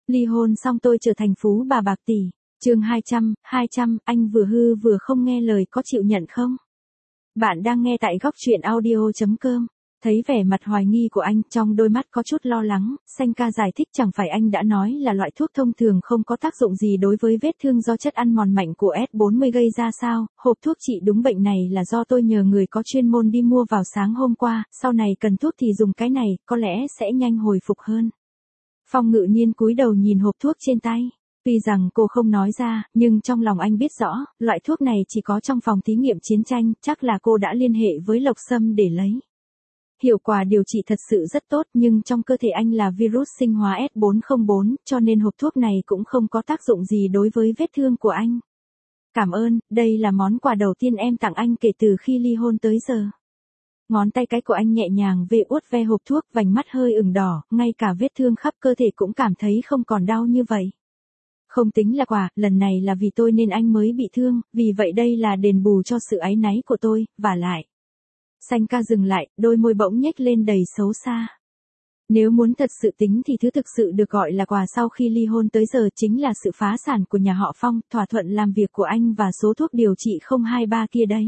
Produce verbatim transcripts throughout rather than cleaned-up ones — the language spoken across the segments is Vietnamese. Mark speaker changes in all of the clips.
Speaker 1: Ly hôn xong tôi trở thành phú bà bạc tỷ. Chương hai trăm, hai trăm, anh vừa hư vừa không nghe lời có chịu nhận không? Bạn đang nghe tại góc truyện audio chấm com. Thấy vẻ mặt hoài nghi của anh, trong đôi mắt có chút lo lắng, Xanh ca giải thích chẳng phải anh đã nói là loại thuốc thông thường không có tác dụng gì đối với vết thương do chất ăn mòn mạnh của S bốn mươi gây ra sao, hộp thuốc trị đúng bệnh này là do tôi nhờ người có chuyên môn đi mua vào sáng hôm qua, sau này cần thuốc thì dùng cái này, có lẽ sẽ nhanh hồi phục hơn. Phong Ngự Nhiên cúi đầu nhìn hộp thuốc trên tay. Tuy rằng cô không nói ra, nhưng trong lòng anh biết rõ, loại thuốc này chỉ có trong phòng thí nghiệm chiến tranh, chắc là cô đã liên hệ với Lộc Sâm để lấy. Hiệu quả điều trị thật sự rất tốt nhưng trong cơ thể anh là virus sinh hóa S bốn không bốn, cho nên hộp thuốc này cũng không có tác dụng gì đối với vết thương của anh. Cảm ơn, đây là món quà đầu tiên em tặng anh kể từ khi ly hôn tới giờ. Ngón tay cái của anh nhẹ nhàng về uốt ve hộp thuốc, vành mắt hơi ửng đỏ, ngay cả vết thương khắp cơ thể cũng cảm thấy không còn đau như vậy. Không tính là quà, lần này là vì tôi nên anh mới bị thương, vì vậy đây là đền bù cho sự áy náy của tôi, và lại. Xanh ca dừng lại, đôi môi bỗng nhếch lên đầy xấu xa. Nếu muốn thật sự tính thì thứ thực sự được gọi là quà sau khi ly hôn tới giờ chính là sự phá sản của nhà họ Phong, thỏa thuận làm việc của anh và số thuốc điều trị không hai ba kia đấy.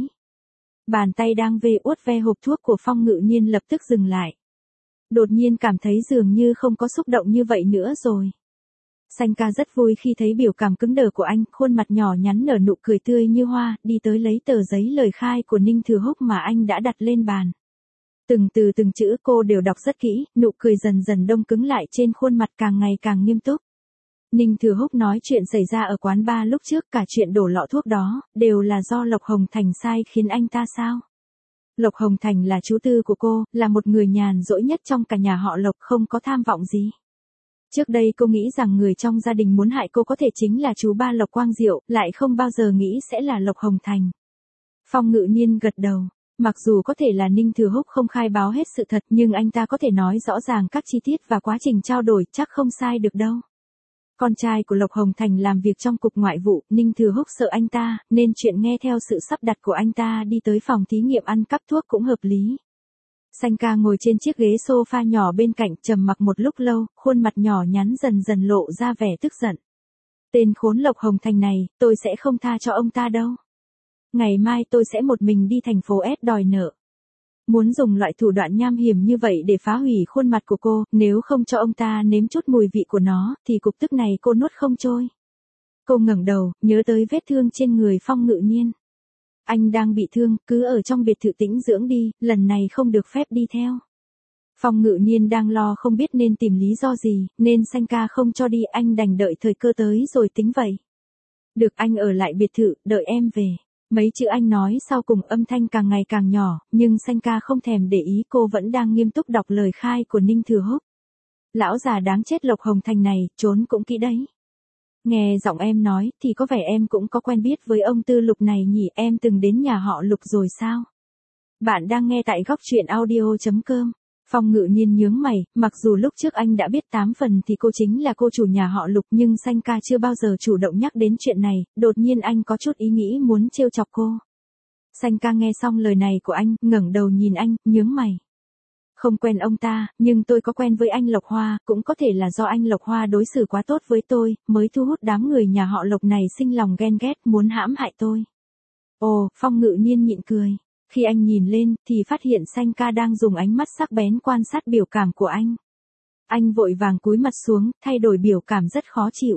Speaker 1: Bàn tay đang về uốt ve hộp thuốc của Phong Ngự Nhiên lập tức dừng lại. Đột nhiên cảm thấy dường như không có xúc động như vậy nữa rồi. Xanh ca rất vui khi thấy biểu cảm cứng đờ của anh, khuôn mặt nhỏ nhắn nở nụ cười tươi như hoa, đi tới lấy tờ giấy lời khai của Ninh Thừa Húc mà anh đã đặt lên bàn. Từng từ từng chữ cô đều đọc rất kỹ, nụ cười dần dần đông cứng lại trên khuôn mặt càng ngày càng nghiêm túc. Ninh Thừa Húc nói chuyện xảy ra ở quán bar lúc trước, cả chuyện đổ lọ thuốc đó, đều là do Lộc Hồng Thành sai khiến anh ta sao? Lộc Hồng Thành là chú tư của cô, là một người nhàn rỗi nhất trong cả nhà họ Lộc, không có tham vọng gì. Trước đây cô nghĩ rằng người trong gia đình muốn hại cô có thể chính là chú ba Lộc Quang Diệu, lại không bao giờ nghĩ sẽ là Lộc Hồng Thành. Phong Ngự Nhiên gật đầu. Mặc dù có thể là Ninh Thừa Húc không khai báo hết sự thật nhưng anh ta có thể nói rõ ràng các chi tiết và quá trình trao đổi, chắc không sai được đâu. Con trai của Lộc Hồng Thành làm việc trong cục ngoại vụ, Ninh Thừa Húc sợ anh ta, nên chuyện nghe theo sự sắp đặt của anh ta đi tới phòng thí nghiệm ăn cắp thuốc cũng hợp lý. Xanh ca ngồi trên chiếc ghế sofa nhỏ bên cạnh, trầm mặc một lúc lâu, khuôn mặt nhỏ nhắn dần dần lộ ra vẻ tức giận. Tên khốn Lộc Hồng Thành này, tôi sẽ không tha cho ông ta đâu. Ngày mai tôi sẽ một mình đi thành phố S đòi nợ. Muốn dùng loại thủ đoạn nham hiểm như vậy để phá hủy khuôn mặt của cô, nếu không cho ông ta nếm chút mùi vị của nó, thì cục tức này cô nuốt không trôi. Cô ngẩng đầu, nhớ tới vết thương trên người Phong Ngự Nhiên. Anh đang bị thương, cứ ở trong biệt thự tĩnh dưỡng đi, lần này không được phép đi theo. Phong Ngự Nhiên đang lo không biết nên tìm lý do gì, nên Xanh ca không cho đi, anh đành đợi thời cơ tới rồi tính vậy. Được, anh ở lại biệt thự, đợi em về. Mấy chữ anh nói sau cùng âm thanh càng ngày càng nhỏ, nhưng Xanh ca không thèm để ý, cô vẫn đang nghiêm túc đọc lời khai của Ninh Thừa Húc. Lão già đáng chết Lộc Hồng Thành này, trốn cũng kỹ đấy. Nghe giọng em nói, thì có vẻ em cũng có quen biết với ông Tư Lục này nhỉ, em từng đến nhà họ Lục rồi sao? Bạn đang nghe tại góc truyện audio chấm com. Phong Ngự Nhiên nhướng mày, mặc dù lúc trước anh đã biết tám phần thì cô chính là cô chủ nhà họ Lục nhưng Xanh ca chưa bao giờ chủ động nhắc đến chuyện này, đột nhiên anh có chút ý nghĩ muốn trêu chọc cô. Xanh ca nghe xong lời này của anh, ngẩng đầu nhìn anh, nhướng mày. Không quen ông ta, nhưng tôi có quen với anh Lộc Hoa, cũng có thể là do anh Lộc Hoa đối xử quá tốt với tôi, mới thu hút đám người nhà họ Lộc này sinh lòng ghen ghét muốn hãm hại tôi. Ồ, Phong Ngự Nhiên nhịn cười. Khi anh nhìn lên, thì phát hiện Xanh ca đang dùng ánh mắt sắc bén quan sát biểu cảm của anh. Anh vội vàng cúi mặt xuống, thay đổi biểu cảm rất khó chịu.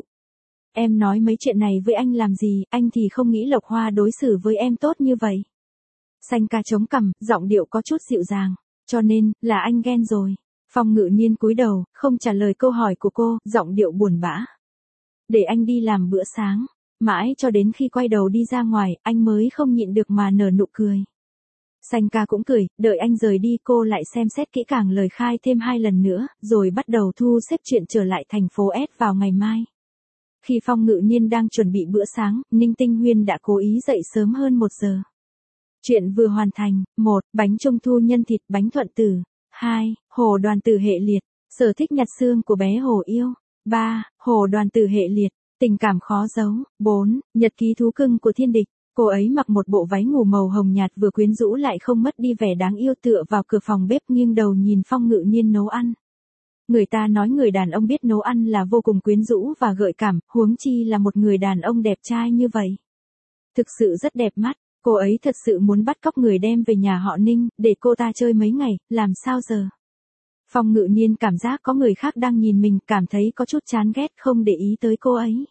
Speaker 1: Em nói mấy chuyện này với anh làm gì, anh thì không nghĩ Lộc Hoa đối xử với em tốt như vậy. Xanh ca chống cằm, giọng điệu có chút dịu dàng. Cho nên, là anh ghen rồi. Phong Ngự Nhiên cúi đầu, không trả lời câu hỏi của cô, giọng điệu buồn bã. Để anh đi làm bữa sáng. Mãi cho đến khi quay đầu đi ra ngoài, anh mới không nhịn được mà nở nụ cười. Xanh ca cũng cười, đợi anh rời đi cô lại xem xét kỹ càng lời khai thêm hai lần nữa, rồi bắt đầu thu xếp chuyện trở lại thành phố S vào ngày mai. Khi Phong Ngự Nhiên đang chuẩn bị bữa sáng, Ninh Tinh Huyên đã cố ý dậy sớm hơn một giờ. Chuyện vừa hoàn thành. một. Bánh trung thu nhân thịt bánh thuận tử. hai. Hồ đoàn tử hệ liệt. Sở thích nhặt xương của bé Hồ Yêu. ba. Hồ đoàn tử hệ liệt. Tình cảm khó giấu. bốn. Nhật ký thú cưng của thiên địch. Cô ấy mặc một bộ váy ngủ màu hồng nhạt vừa quyến rũ lại không mất đi vẻ đáng yêu, tựa vào cửa phòng bếp nghiêng đầu nhìn Phong Ngự Nhiên nấu ăn. Người ta nói người đàn ông biết nấu ăn là vô cùng quyến rũ và gợi cảm, huống chi là một người đàn ông đẹp trai như vậy. Thực sự rất đẹp mắt, cô ấy thật sự muốn bắt cóc người đem về nhà họ Ninh, để cô ta chơi mấy ngày, làm sao giờ? Phong Ngự Nhiên cảm giác có người khác đang nhìn mình, cảm thấy có chút chán ghét, không để ý tới cô ấy.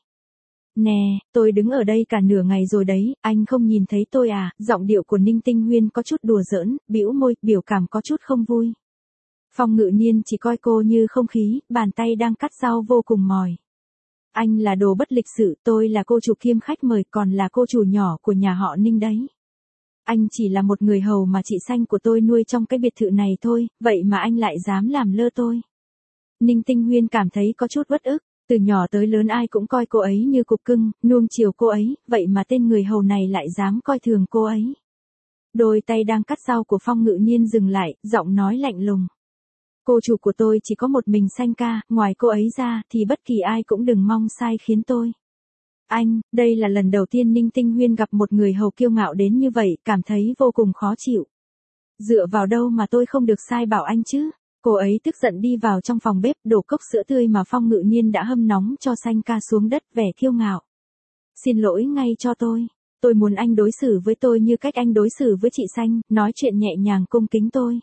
Speaker 1: Nè, tôi đứng ở đây cả nửa ngày rồi đấy, anh không nhìn thấy tôi à? Giọng điệu của Ninh Tinh Huyên có chút đùa giỡn, bĩu môi, biểu cảm có chút không vui. Phong Ngự Nhiên chỉ coi cô như không khí, bàn tay đang cắt rau vô cùng mỏi. Anh là đồ bất lịch sự, tôi là cô chủ kiêm khách mời, còn là cô chủ nhỏ của nhà họ Ninh đấy. Anh chỉ là một người hầu mà chị Xanh của tôi nuôi trong cái biệt thự này thôi, vậy mà anh lại dám làm lơ tôi. Ninh Tinh Huyên cảm thấy có chút uất ức, từ nhỏ tới lớn ai cũng coi cô ấy như cục cưng, nuông chiều cô ấy, vậy mà tên người hầu này lại dám coi thường cô ấy. Đôi tay đang cắt rau của Phong Ngự Nhiên dừng lại, giọng nói lạnh lùng. Cô chủ của tôi chỉ có một mình Xanh ca, ngoài cô ấy ra thì bất kỳ ai cũng đừng mong sai khiến tôi. Anh, đây là lần đầu tiên Ninh Tinh Huyên gặp một người hầu kiêu ngạo đến như vậy, cảm thấy vô cùng khó chịu. Dựa vào đâu mà tôi không được sai bảo anh chứ? Cô ấy tức giận đi vào trong phòng bếp, đổ cốc sữa tươi mà Phong Ngự Nhiên đã hâm nóng cho Xanh ca xuống đất, vẻ kiêu ngạo. Xin lỗi ngay cho tôi. Tôi muốn anh đối xử với tôi như cách anh đối xử với chị Xanh, nói chuyện nhẹ nhàng cung kính tôi.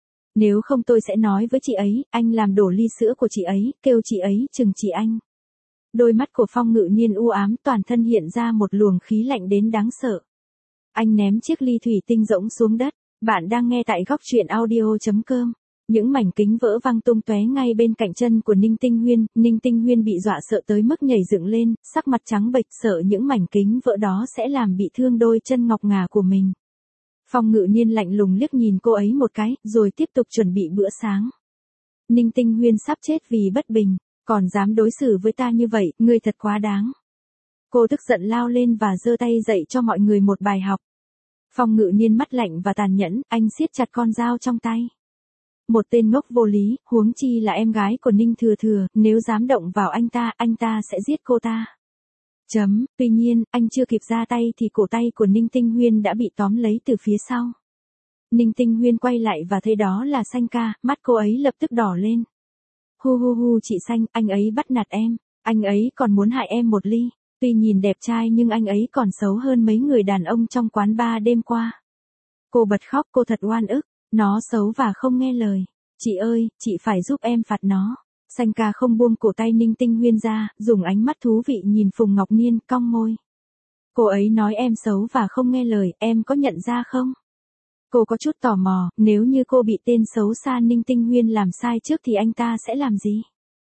Speaker 1: Nếu không tôi sẽ nói với chị ấy, anh làm đổ ly sữa của chị ấy, kêu chị ấy trừng trị anh. Đôi mắt của Phong Ngự Nhiên u ám, toàn thân hiện ra một luồng khí lạnh đến đáng sợ. Anh ném chiếc ly thủy tinh rỗng xuống đất. Bạn đang nghe tại góc truyện audio chấm com. Những mảnh kính vỡ văng tung tóe ngay bên cạnh chân của Ninh Tinh Huyên, Ninh Tinh Huyên bị dọa sợ tới mức nhảy dựng lên, sắc mặt trắng bệch, sợ những mảnh kính vỡ đó sẽ làm bị thương đôi chân ngọc ngà của mình. Phong Ngự Nhiên lạnh lùng liếc nhìn cô ấy một cái, rồi tiếp tục chuẩn bị bữa sáng. Ninh Tinh Huyên sắp chết vì bất bình, còn dám đối xử với ta như vậy, ngươi thật quá đáng. Cô tức giận lao lên và giơ tay dạy cho mọi người một bài học. Phong Ngự Nhiên mắt lạnh và tàn nhẫn, anh siết chặt con dao trong tay. Một tên ngốc vô lý, huống chi là em gái của Ninh Thừa Thừa, nếu dám động vào anh ta, anh ta sẽ giết cô ta. Chấm, tuy nhiên, anh chưa kịp ra tay thì cổ tay của Ninh Tinh Huyên đã bị tóm lấy từ phía sau. Ninh Tinh Huyên quay lại và thấy đó là Xanh ca, mắt cô ấy lập tức đỏ lên. Hu hu hu chị Xanh, anh ấy bắt nạt em, anh ấy còn muốn hại em một ly, tuy nhìn đẹp trai nhưng anh ấy còn xấu hơn mấy người đàn ông trong quán bar đêm qua. Cô bật khóc, cô thật oan ức, nó xấu và không nghe lời. Chị ơi, chị phải giúp em phạt nó. Xanh ca không buông cổ tay Ninh Tinh Huyên ra, dùng ánh mắt thú vị nhìn Phùng Ngọc Nhiên, cong môi. Cô ấy nói em xấu và không nghe lời, em có nhận ra không? Cô có chút tò mò, nếu như cô bị tên xấu xa Ninh Tinh Huyên làm sai trước thì anh ta sẽ làm gì?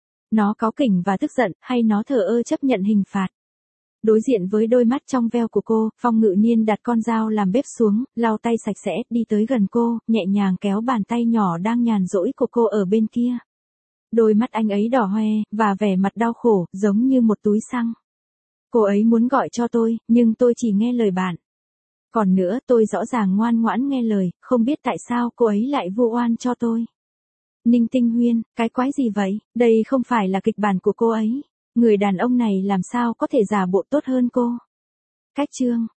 Speaker 1: Nó cáu kỉnh và tức giận, hay nó thờ ơ chấp nhận hình phạt? Đối diện với đôi mắt trong veo của cô, Phong Ngự Nhiên đặt con dao làm bếp xuống, lau tay sạch sẽ, đi tới gần cô, nhẹ nhàng kéo bàn tay nhỏ đang nhàn rỗi của cô ở bên kia. Đôi mắt anh ấy đỏ hoe, và vẻ mặt đau khổ, giống như một túi xăng. Cô ấy muốn gọi cho tôi, nhưng tôi chỉ nghe lời bạn. Còn nữa, tôi rõ ràng ngoan ngoãn nghe lời, không biết tại sao cô ấy lại vu oan cho tôi. Ninh Tinh Huyên, cái quái gì vậy? Đây không phải là kịch bản của cô ấy. Người đàn ông này làm sao có thể giả bộ tốt hơn cô? Cách chương